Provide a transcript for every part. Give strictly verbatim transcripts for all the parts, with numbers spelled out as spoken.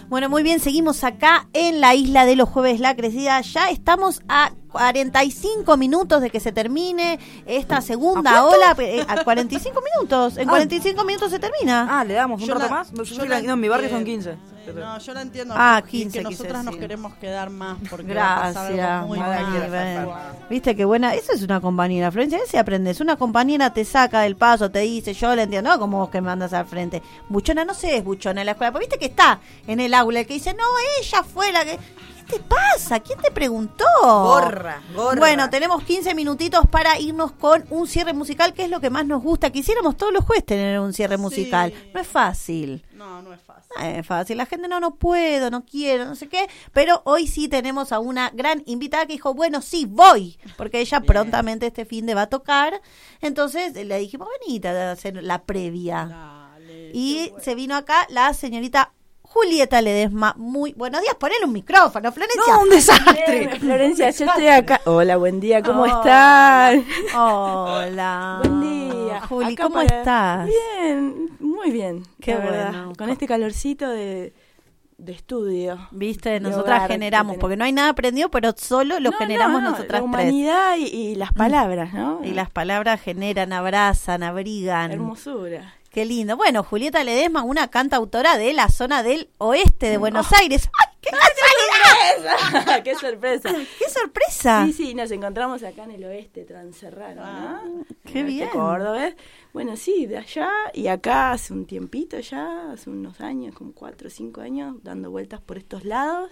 Bueno, muy bien, seguimos acá en la isla de los jueves La Crecida. Ya estamos a cuarenta y cinco minutos de que se termine esta segunda ¿A ola. Eh, a cuarenta y cinco minutos. En Ah. cuarenta y cinco minutos se termina. Ah, ¿le damos un Yo rato la- más? Yo yo fui la- la- no, en mi barrio eh, son quince. No, yo la entiendo. Ah, que- quince, que quise nosotras nos decir. queremos quedar más porque va a pasar Gracias. algo muy Ay, mal. ven. Viste qué buena. Eso es una compañera, Florencia. ¿Qué se aprendes? Una compañera te saca del paso, te dice, yo le entiendo, no como vos que me mandas al frente. Buchona no sé, es buchona en la escuela. Pero viste que está en el aula el que dice, no, ella fue la que. ¿Qué te pasa? ¿Quién te preguntó? Gorra, gorra. Bueno, tenemos quince minutitos para irnos con un cierre musical, que es lo que más nos gusta. Quisiéramos todos los jueves tener un cierre Sí. musical. No es fácil. No, no es fácil. No es fácil. La gente no, no puedo, no quiero, no sé qué. Pero hoy sí tenemos a una gran invitada que dijo, bueno, sí, voy. Porque ella Bien. prontamente este fin de va a tocar. Entonces le dijimos, venite a hacer la previa. Dale, Y qué bueno. se vino acá la señorita Julieta Ledesma. Muy buenos días. Ponele un micrófono, Florencia. No, un desastre. Bien, Florencia, yo estoy acá. Hola, buen día, ¿cómo Hola. están? Hola. Buen día. Juli, Acá ¿cómo para- estás? Bien, muy bien. Qué la verdad. bueno. Con este calorcito de, de estudio. Viste, de nosotras hogar que generamos, tenemos. porque no hay nada aprendido, pero solo lo No, generamos no, no, nosotras La tres. humanidad y, y las palabras, ¿no? Y las palabras generan, abrazan, abrigan. Hermosura. Qué lindo. Bueno, Julieta Ledesma, una cantautora de la zona del oeste de Buenos Aires. ¡Ay, qué casualidad! ¡Qué sorpresa! ¡Qué sorpresa! Sí, sí, nos encontramos acá en el oeste transerrano, Ah, ¿no? qué En el bien. Córdoba. Bueno, sí, de allá y acá hace un tiempito ya, hace unos años, como cuatro o cinco años, dando vueltas por estos lados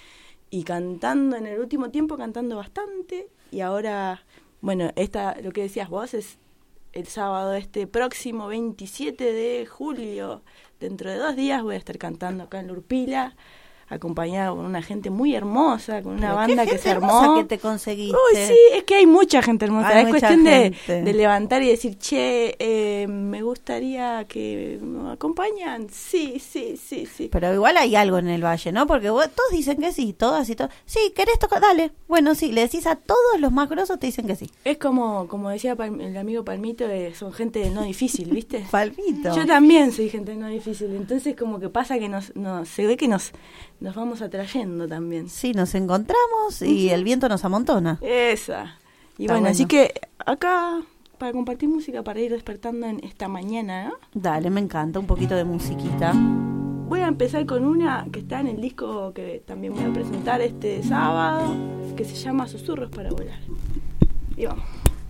y cantando en el último tiempo, cantando bastante. Y ahora, bueno, esta, lo que decías vos es el sábado este próximo veintisiete de julio. Dentro de dos días voy a estar cantando acá en La Urpila, acompañada con una gente muy hermosa, con una Pero banda qué que gente se hermosa armó. que te conseguiste. Uy, sí, es que hay mucha gente hermosa. Hay es mucha cuestión de, gente. de levantar y decir, che, eh, me gustaría que me acompañan. Sí, sí, sí, sí. Pero igual hay algo en el valle, ¿no? Porque vos- todos dicen que sí, todas y todos. Sí, ¿querés tocar? Dale. Bueno, sí, le decís a todos los más grosos, te dicen que sí. Es como, como decía Palm- el amigo Palmito, eh, son gente no difícil, ¿viste? Palmito. Yo también soy gente no difícil. Entonces como que pasa que nos, nos se ve que nos, nos vamos atrayendo también. Sí, nos encontramos y el viento nos amontona. Esa. Y Está bueno, así bueno. que acá para compartir música, para ir despertando en esta mañana, ¿no? Dale, me encanta, un poquito de musiquita. Voy a empezar con una que está en el disco que también voy a presentar este sábado, que se llama Susurros para volar. Y vamos.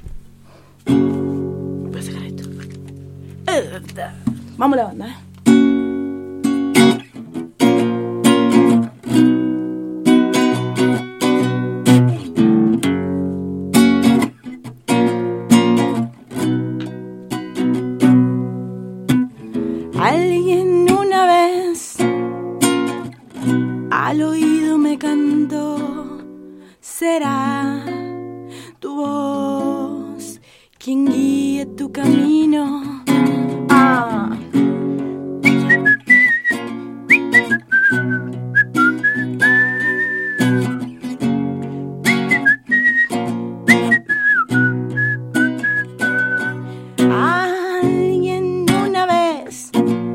Voy a sacar esto. Vamos la banda, ¿eh? Alguien una vez al oído me cantó, será tu voz quien guíe tu camino. Ah. Alguien una vez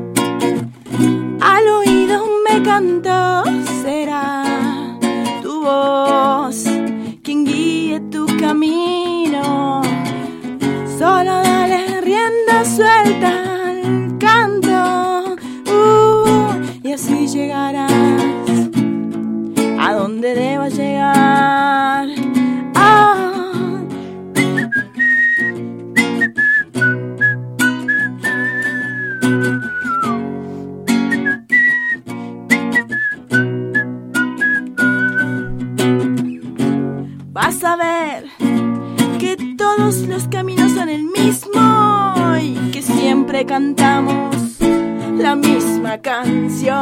al oído me cantó, será tu voz quien guíe tu camino. Solo dale rienda suelta al canto, uh, y así llegarás a donde debas llegar. Ah. Vas a ver que todos los caminos son el mismo y que siempre cantamos la misma canción.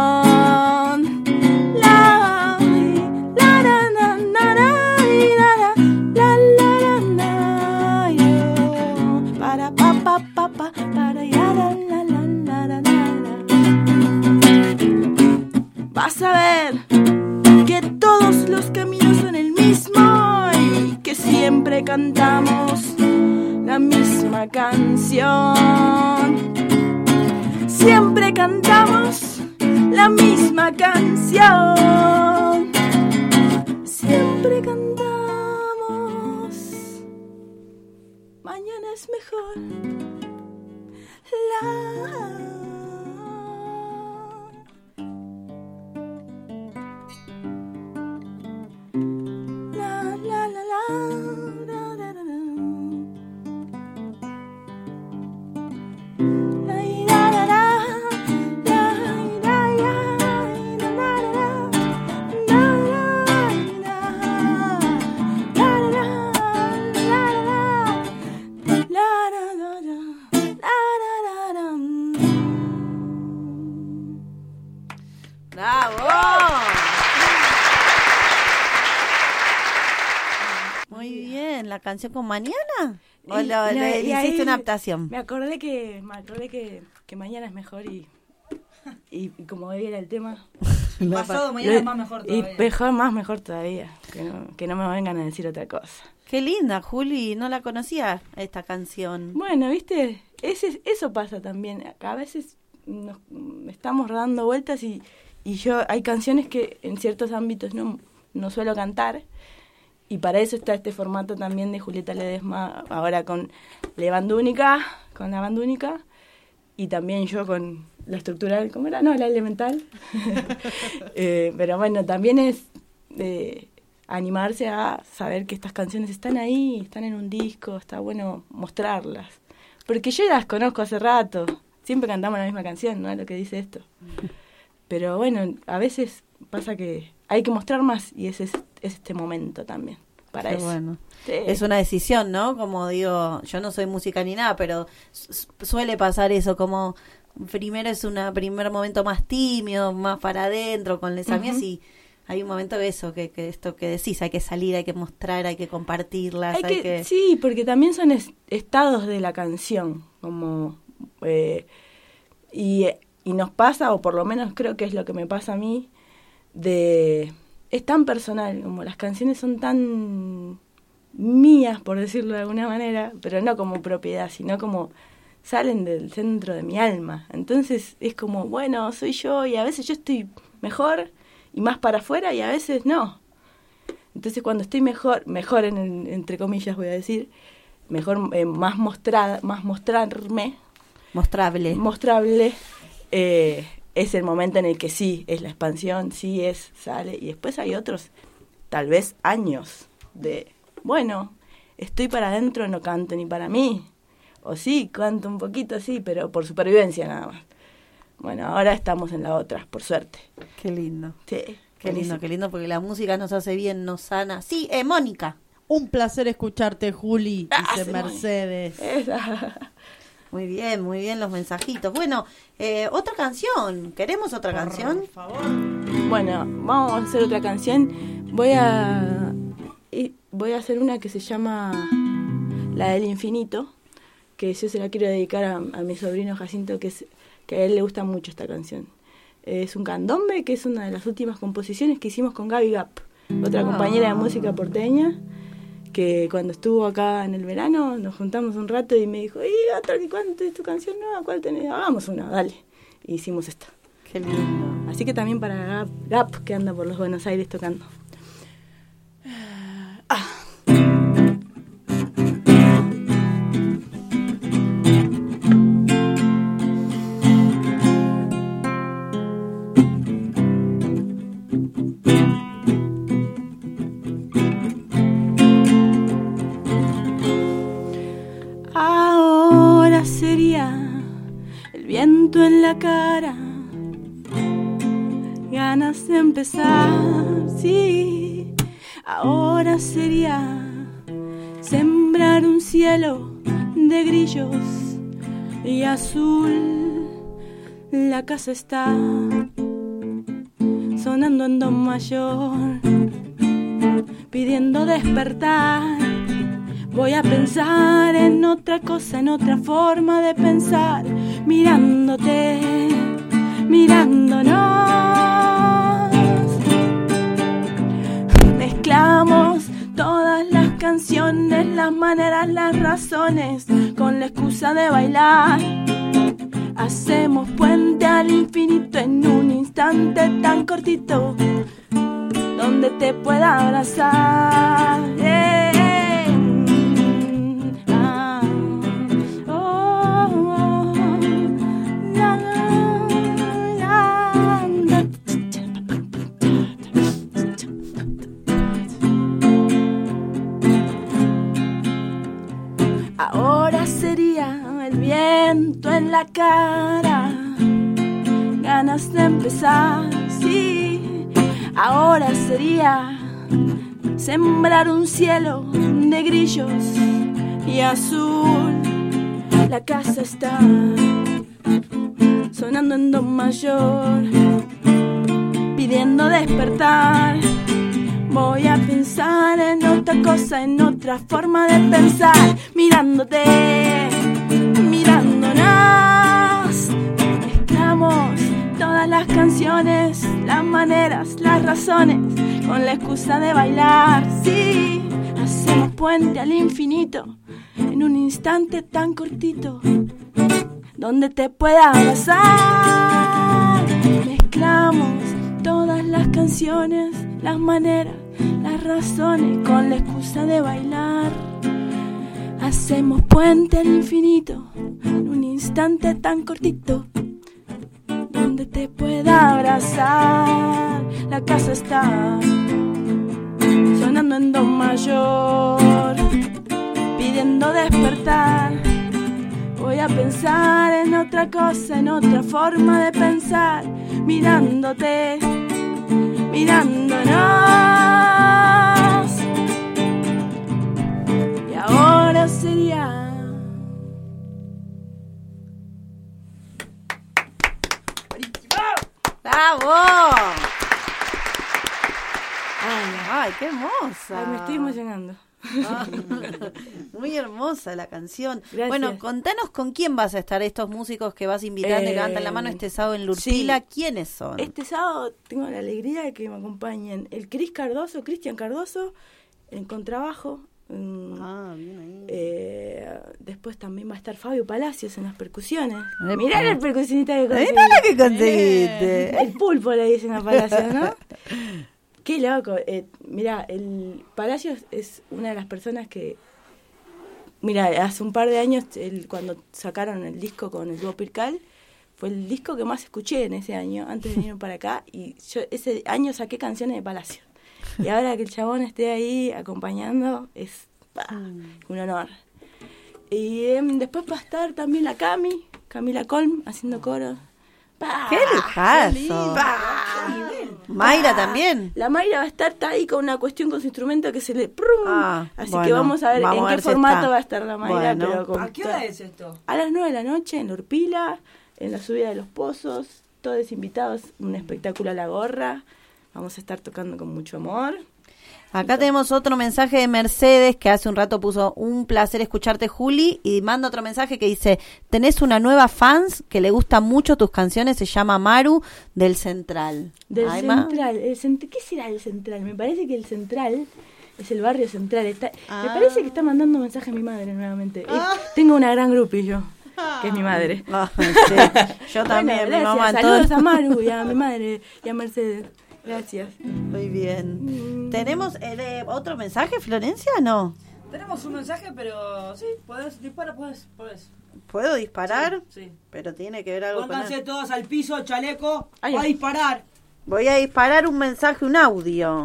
La, la, la, la, la, la, la, la, la, la, yo. Para pa pa pa pa para ya la la la la la la. Vas a ver que todos los caminos son el mismo y que siempre cantamos la misma canción. Siempre cantamos la misma canción. Siempre cantamos, mañana es mejor. La la canción con Mañana? ¿O Y- lo- y- le y hiciste ahí una adaptación? Me acordé que me acordé que, que mañana es mejor y, y, y como hoy era el tema. Pasado mañana es más mejor Y todavía. mejor, más mejor todavía. Que no, que no me vengan a decir otra cosa. Qué linda, Juli, no la conocía esta canción. Bueno, viste, ese, eso pasa también. A veces nos estamos dando vueltas y, y yo hay canciones que en ciertos ámbitos no, no suelo cantar. Y para eso está este formato también de Julieta Ledesma, ahora con la bandúnica, con la bandúnica, y también yo con la estructural, ¿cómo era? No, la elemental. eh, pero bueno, también es eh, animarse a saber que estas canciones están ahí, están en un disco, está bueno mostrarlas. Porque yo ya las conozco hace rato, siempre cantamos la misma canción, ¿no? Lo que dice esto. Pero bueno, a veces pasa que hay que mostrar más y ese es, es este momento también para Qué eso. bueno. Sí. Es una decisión, ¿no? Como digo, yo no soy música ni nada, pero su- suele pasar eso, como primero es un primer momento más tímido, más para adentro, con las amigas, Ujú. y hay un momento de eso, que, que esto que decís, hay que salir, hay que mostrar, hay que compartirlas, Hay hay, que, que... Sí, porque también son es- estados de la canción, como eh, y, y nos pasa, o por lo menos creo que es lo que me pasa a mí, de es tan personal, como las canciones son tan mías, por decirlo de alguna manera, pero no como propiedad, sino como salen del centro de mi alma. Entonces es como, bueno, soy yo y a veces yo estoy mejor y más para afuera y a veces no. Entonces cuando estoy mejor, mejor en, en- entre comillas voy a decir, mejor, eh, más mostrada, más mostrarme, Mostrable. mostrable, eh, es el momento en el que sí es la expansión, sí es, sale, y después hay otros, tal vez años de, bueno, estoy para adentro, no canto ni para mí, o sí, canto un poquito, sí, pero por supervivencia nada más. Bueno, ahora estamos en la otra, por suerte. Qué lindo. Sí, Qué lindo, buenísimo. qué lindo, porque la música nos hace bien, nos sana. Sí, eh, Mónica. Un placer escucharte, Juli, Ah, dice sí, Mercedes. Esa. Muy bien, muy bien los mensajitos. Bueno, eh, otra canción. ¿Queremos otra canción? Por favor. Bueno, vamos a hacer otra canción. Voy a y voy a hacer una que se llama La del Infinito, que yo se la quiero dedicar a, a mi sobrino Jacinto, que es que a él le gusta mucho esta canción. Es un candombe, que es una de las últimas composiciones que hicimos con Gaby Gap, otra Ah. compañera de música porteña, que cuando estuvo acá en el verano nos juntamos un rato y me dijo, ¿y Gato, cuánto es tu canción nueva? ¿Cuál tenés? Hagamos una, dale. Y hicimos esta. Qué lindo. Así que también para Gap, Gap, que anda por los Buenos Aires tocando. Ah. Ahora sería el viento en la cara, ganas de empezar, sí. Ahora sería sembrar un cielo de grillos y azul. La casa está sonando en do mayor, pidiendo despertar. Voy a pensar en otra cosa, en otra forma de pensar, mirándote, mirándonos. Mezclamos todas las canciones, las maneras, las razones, con la excusa de bailar. Hacemos puente al infinito en un instante tan cortito, donde te pueda abrazar. Yeah. Ah. Oh, oh, la, la, la. Ahora sería el viento en la cara, ganas de empezar, sí. Ahora sería sembrar un cielo de grillos y azul. La casa está sonando en do mayor, pidiendo despertar. Voy a pensar en otra cosa, en otra forma de pensar, mirándote, mirándonos. Mezclamos todas las canciones, las maneras, las razones, con la excusa de bailar. Sí, hacemos puente al infinito en un instante tan cortito, donde te pueda abrazar. Mezclamos todas las canciones, las maneras, las razones, con la excusa de bailar. Hacemos puente al infinito en un instante tan cortito, donde te pueda abrazar. La casa está sonando en do mayor, pidiendo despertar. Voy a pensar en otra cosa, en otra forma de pensar, mirándote, mirándonos. Y ahora sería ¡Bravo! Ay, ay, qué hermosa. Ay, me estoy emocionando. Ah, muy hermosa la canción. Gracias. Bueno, contanos con quién vas a estar, estos músicos que vas invitando, Eh, que levantan la mano este sábado en Lurpila. sí. ¿Quiénes son? Este sábado tengo la alegría de que me acompañen el Cris Cardoso, Cristian Cardoso, en contrabajo. en- Ah, bien ahí. eh, después también va a estar Fabio Palacios en las percusiones. Epa. Mirá el percusionista que conseguí. Mirá lo que conseguiste. El pulpo le dicen a Palacios, ¿no? Qué loco. Eh, mira, el Palacios es una de las personas que... Mira, hace un par de años, el, cuando sacaron el disco con el dúo Pircal, fue el disco que más escuché en ese año, antes de venir para acá, y yo ese año saqué canciones de Palacios. Y ahora que el chabón esté ahí acompañando, es bah, un honor. Y eh, después va a estar también la Cami, Camila Colm, haciendo coro. Bah, ¡Qué lujazo! bah. Mayra también. La Mayra va a estar está ahí con una cuestión con su instrumento que se le... ¡prum! Ah, Así bueno, que vamos a ver vamos en a qué ver si formato está. va a estar la Mayra. Bueno. Pero con ¿A qué toda- hora es esto? A las nueve de la noche en Lurpila, en la subida de los pozos, todos invitados, un espectáculo a la gorra. Vamos a estar tocando con mucho amor. Acá tenemos otro mensaje de Mercedes que hace un rato puso: un placer escucharte, Juli, y manda otro mensaje que dice: tenés una nueva fans que le gustan mucho tus canciones, se llama Maru, del Central. Del ¿Hay más? Central. El cent- ¿Qué será el Central? Me parece que el Central es el barrio Central. Está, Ah. Me parece que está mandando mensaje a mi madre nuevamente. Eh, tengo una gran groupie yo, que es mi madre. Ah, sí. Yo también, Bueno, mi gracias. mamá. Saludos todo- a Maru y a mi madre y a Mercedes. Gracias. Muy bien. Mm. ¿Tenemos eh, de- otro mensaje, Florencia? No. Tenemos un mensaje, pero sí, podés, dispara, podés, podés. ¿Puedo disparar? Sí. Pero tiene que ver algo con... Pónganse todos al piso, chaleco, Ay, a ay. disparar. Voy a disparar un mensaje, un audio.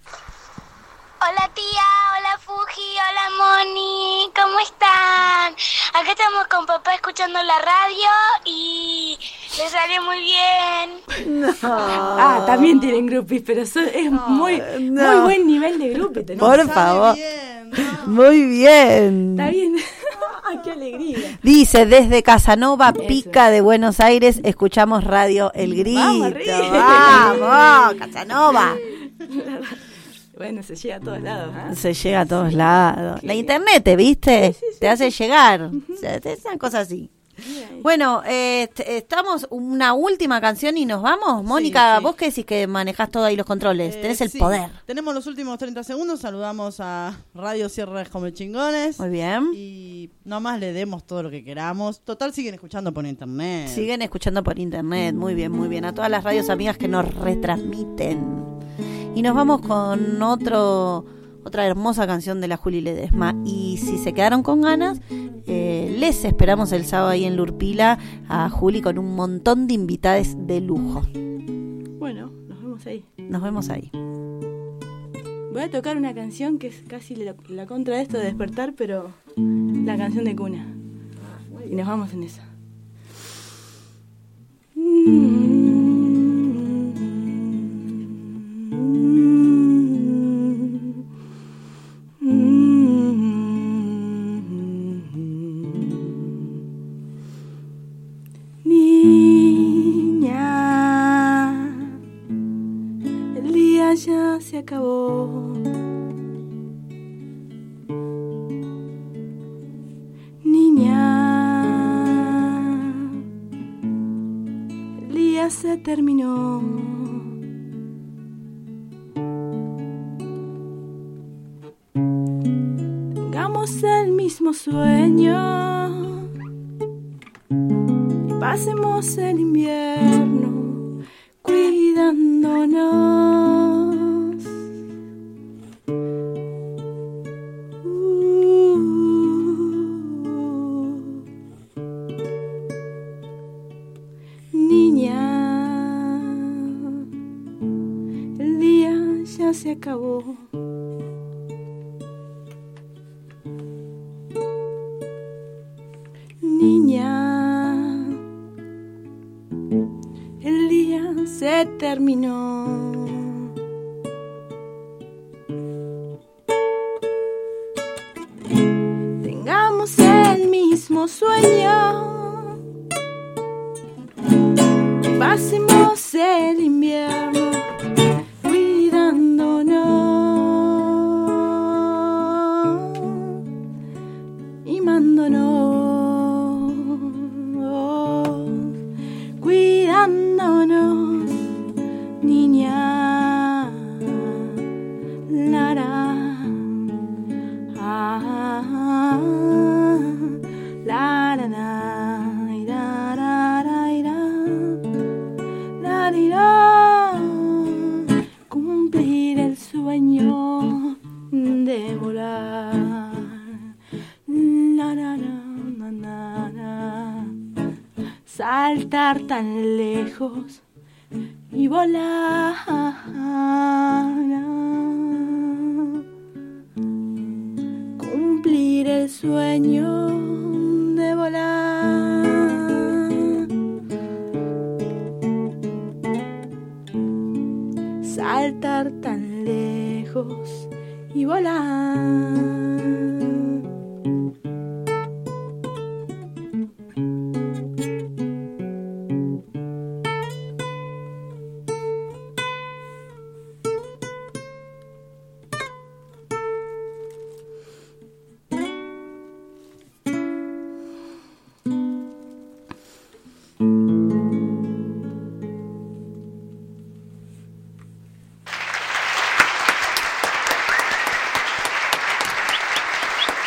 Hola tía, hola Fuji, hola Moni, ¿cómo están? Acá estamos con papá escuchando la radio y les salió muy bien. Ah, también tienen groupies, pero son- es muy, no. muy buen nivel de groupie. tenemos. Por favor. Muy bien. Está bien. Ay, qué alegría. Dice: desde Casanova, Pica de Buenos Aires, escuchamos Radio El Grito. Vamos, arriba. ¡Vamos, Casanova! Bueno, se llega a todos lados. ¿ah? Se llega a todos lados. La internet, ¿te viste? Te hace llegar. O sea, es una cosa así. Bueno, eh, est- estamos una última canción y nos vamos. Mónica, sí. vos que decís que manejás todo ahí los controles, Eh, tenés el sí. poder. Tenemos los últimos treinta segundos. Saludamos a Radio Cierres como Chingones. Muy bien. Y nomás le demos todo lo que queramos. Total, siguen escuchando por internet. Siguen escuchando por internet, muy bien, muy bien. A todas las radios amigas que nos retransmiten. Y nos vamos con otro otra hermosa canción de la Juli Ledesma. Y si se quedaron con ganas, eh, les esperamos el sábado ahí en Lurpila a Juli con un montón de invitados de lujo. Bueno, nos vemos ahí. Nos vemos ahí. Voy a tocar una canción que es casi la, la contra de esto de despertar, pero la canción de cuna. Y nos vamos en esa. Niña, el día ya se acabó. Niña, el día se terminó. Tengamos el mismo sueño y pasemos el invierno cuidándonos. Niña, el día ya se acabó. Niña, el día se terminó. Tengamos el mismo sueño, pasemos el invierno cuidándonos y mándonos, cuidándonos, niña. La, la, ah, la, la, la, y la, la, la, y la. La, li, la. Cumplir el sueño de volar. La, la, la, la, la, la. Saltar tan lejos y volar. Cumplir el sueño de volar. Saltar tan lejos y volar.